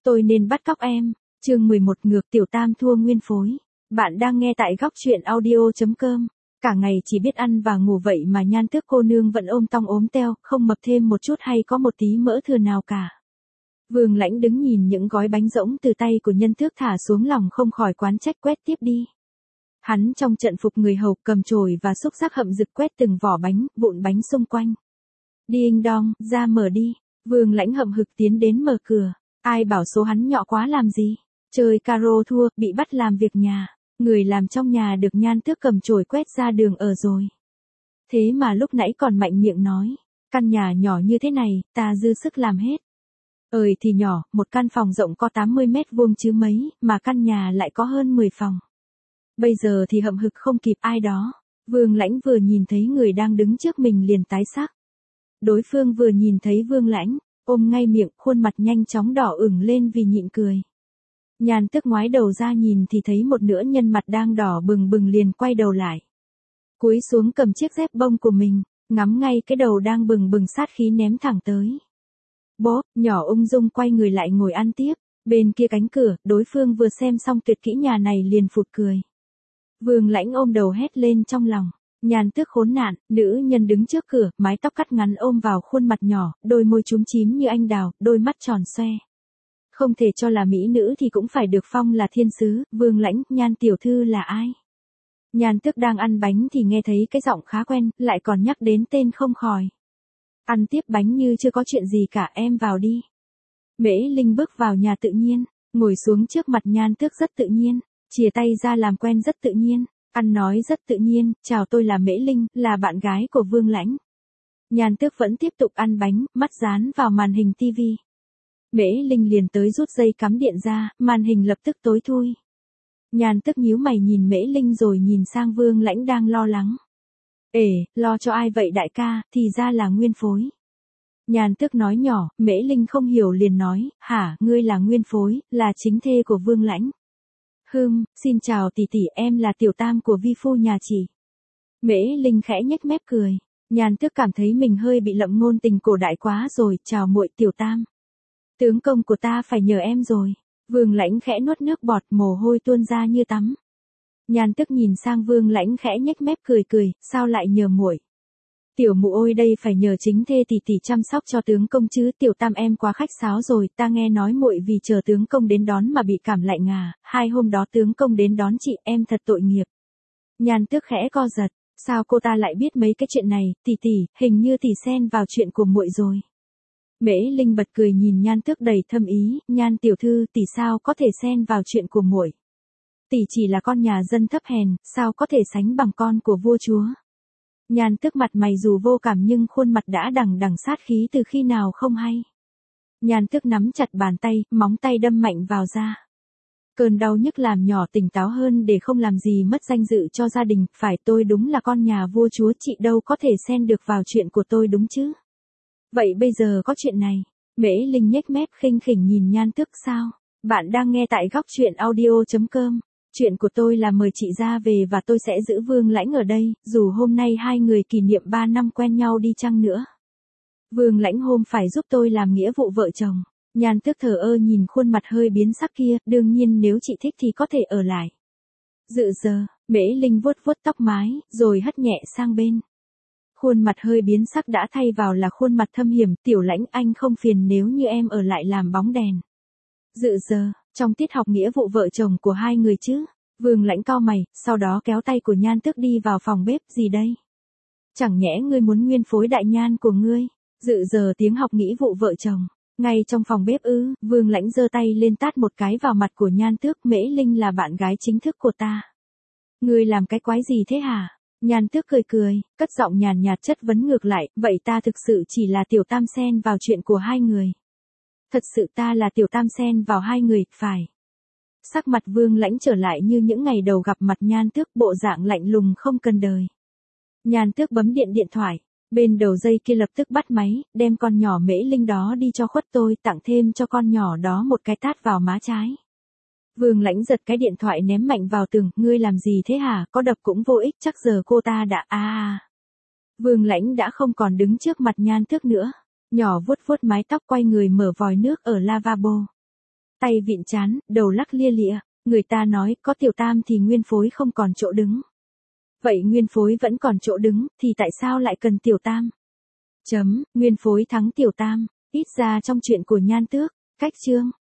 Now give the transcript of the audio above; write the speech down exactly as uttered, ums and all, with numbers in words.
Tôi nên bắt cóc em. Chương mười một ngược tiểu tam thua nguyên phối. Bạn đang nghe tại góc truyện audio.com. Cả ngày chỉ biết ăn và ngủ vậy mà Nhan Tước cô nương vẫn ôm tong ốm teo, không mập thêm một chút hay có một tí mỡ thừa nào cả. Vương Lãnh đứng nhìn những gói bánh rỗng từ tay của Nhân Tước thả xuống lòng không khỏi quán trách quét tiếp đi. Hắn trong trận phục người hầu cầm chổi và xúc xắc hậm rực quét từng vỏ bánh, vụn bánh xung quanh. Đinh đong, ra mở đi. Vương Lãnh hậm hực tiến đến mở cửa. Ai bảo số hắn nhọ quá làm gì? Chơi caro thua, bị bắt làm việc nhà. Người làm trong nhà được Nhan Tước cầm chổi quét ra đường ở rồi. Thế mà lúc nãy còn mạnh miệng nói. Căn nhà nhỏ như thế này, ta dư sức làm hết. Ơi thì nhỏ, một căn phòng rộng có tám mươi mét vuông chứ mấy, mà căn nhà lại có hơn mười phòng. Bây giờ thì hậm hực không kịp ai đó. Vương Lãnh vừa nhìn thấy người đang đứng trước mình liền tái sắc. Đối phương vừa nhìn thấy Vương Lãnh, ôm ngay miệng, khuôn mặt nhanh chóng đỏ ửng lên vì nhịn cười. Nhan Tước ngoái đầu ra nhìn thì thấy một nửa nhân mặt đang đỏ bừng bừng liền quay đầu lại. Cúi xuống cầm chiếc dép bông của mình, ngắm ngay cái đầu đang bừng bừng sát khí ném thẳng tới. Bố, nhỏ ung dung quay người lại ngồi ăn tiếp, bên kia cánh cửa, đối phương vừa xem xong tuyệt kỹ nhà này liền phụt cười. Vương Lãnh ôm đầu hét lên trong lòng. Nhan Tước khốn nạn, nữ nhân đứng trước cửa, mái tóc cắt ngắn ôm vào khuôn mặt nhỏ, đôi môi chúm chím như anh đào, đôi mắt tròn xoe. Không thể cho là mỹ nữ thì cũng phải được phong là thiên sứ. Vương Lãnh, Nhan tiểu thư là ai? Nhan Tước đang ăn bánh thì nghe thấy cái giọng khá quen, lại còn nhắc đến tên không khỏi. Ăn tiếp bánh như chưa có chuyện gì cả, em vào đi. Mễ Linh bước vào nhà tự nhiên, ngồi xuống trước mặt Nhan Tước rất tự nhiên, chìa tay ra làm quen rất tự nhiên. Ăn nói rất tự nhiên, chào tôi là Mễ Linh, là bạn gái của Vương Lãnh. Nhan Tước vẫn tiếp tục ăn bánh, mắt dán vào màn hình tivi. Mễ Linh liền tới rút dây cắm điện ra, màn hình lập tức tối thui. Nhan Tước nhíu mày nhìn Mễ Linh rồi nhìn sang Vương Lãnh đang lo lắng. Ể, lo cho ai vậy đại ca, thì ra là nguyên phối. Nhan Tước nói nhỏ, Mễ Linh không hiểu liền nói, hả, ngươi là nguyên phối, là chính thê của Vương Lãnh. Hừm, xin chào tỷ tỷ, em là tiểu tam của vi phu nhà chị. Mễ Linh khẽ nhếch mép cười. Nhan Tước cảm thấy mình hơi bị lậm ngôn tình cổ đại quá rồi, chào muội tiểu tam. Tướng công của ta phải nhờ em rồi. Vương Lãnh khẽ nuốt nước bọt, mồ hôi tuôn ra như tắm. Nhan Tước nhìn sang Vương Lãnh khẽ nhếch mép cười cười, sao lại nhờ muội? Tiểu mụ ôi đây phải nhờ chính thê tỷ tỷ chăm sóc cho tướng công chứ, tiểu tam em quá khách sáo rồi, ta nghe nói muội vì chờ tướng công đến đón mà bị cảm lạnh à, hai hôm đó tướng công đến đón chị, em thật tội nghiệp. Nhan Tước khẽ co giật, sao cô ta lại biết mấy cái chuyện này, tỷ tỷ, hình như tỷ xen vào chuyện của muội rồi. Mễ Linh bật cười nhìn Nhan Tước đầy thâm ý, Nhan tiểu thư, tỷ sao có thể xen vào chuyện của muội? Tỷ chỉ là con nhà dân thấp hèn, sao có thể sánh bằng con của vua chúa? Nhan Tước mặt mày dù vô cảm nhưng khuôn mặt đã đằng đằng sát khí từ khi nào không hay. Nhan Tước nắm chặt bàn tay, móng tay đâm mạnh vào da. Cơn đau nhức làm nhỏ tỉnh táo hơn để không làm gì mất danh dự cho gia đình, phải tôi đúng là con nhà vua chúa, chị đâu có thể xen được vào chuyện của tôi đúng chứ. Vậy bây giờ có chuyện này. Mễ Linh nhếch mép khinh khỉnh nhìn Nhan Tước sao? Bạn đang nghe tại góc truyện audio.com. Chuyện của tôi là mời chị ra về và tôi sẽ giữ Vương Lãnh ở đây, dù hôm nay hai người kỷ niệm ba năm quen nhau đi chăng nữa. Vương Lãnh hôm phải giúp tôi làm nghĩa vụ vợ chồng. Nhan Tước thờ ơ nhìn khuôn mặt hơi biến sắc kia, đương nhiên nếu chị thích thì có thể ở lại. Dự giờ, Mễ Linh vuốt vuốt tóc mái, rồi hất nhẹ sang bên. Khuôn mặt hơi biến sắc đã thay vào là khuôn mặt thâm hiểm, tiểu Lãnh anh không phiền nếu như em ở lại làm bóng đèn. Dự giờ, trong tiết học nghĩa vụ vợ chồng của hai người chứ. Vương Lãnh cau mày, sau đó kéo tay của Nhan Tước đi vào phòng bếp, gì đây? Chẳng nhẽ ngươi muốn nguyên phối đại nhan của ngươi? Dự giờ tiếng học nghĩa vụ vợ chồng. Ngay trong phòng bếp ư, Vương Lãnh giơ tay lên tát một cái vào mặt của Nhan Tước, Mễ Linh là bạn gái chính thức của ta. Ngươi làm cái quái gì thế hả? Nhan Tước cười cười, cất giọng nhàn nhạt chất vấn ngược lại, vậy ta thực sự chỉ là tiểu tam xen vào chuyện của hai người. Thật sự ta là tiểu tam xen vào hai người, phải. Sắc mặt Vương Lãnh trở lại như những ngày đầu gặp mặt Nhan Tước, bộ dạng lạnh lùng không cần đời. Nhan Tước bấm điện điện thoại, bên đầu dây kia lập tức bắt máy, đem con nhỏ Mễ Linh đó đi cho khuất tôi, tặng thêm cho con nhỏ đó một cái tát vào má trái. Vương Lãnh giật cái điện thoại ném mạnh vào tường, ngươi làm gì thế hả, có đập cũng vô ích, chắc giờ cô ta đã a à. Vương Lãnh đã không còn đứng trước mặt Nhan Tước nữa, nhỏ vuốt vuốt mái tóc quay người mở vòi nước ở lavabo. tay vịn trán, đầu lắc lia lịa, người ta nói có tiểu tam thì nguyên phối không còn chỗ đứng. Vậy nguyên phối vẫn còn chỗ đứng, thì tại sao lại cần tiểu tam? Chấm, nguyên phối thắng tiểu tam, ít ra trong chuyện của Nhan Tước, cách chương.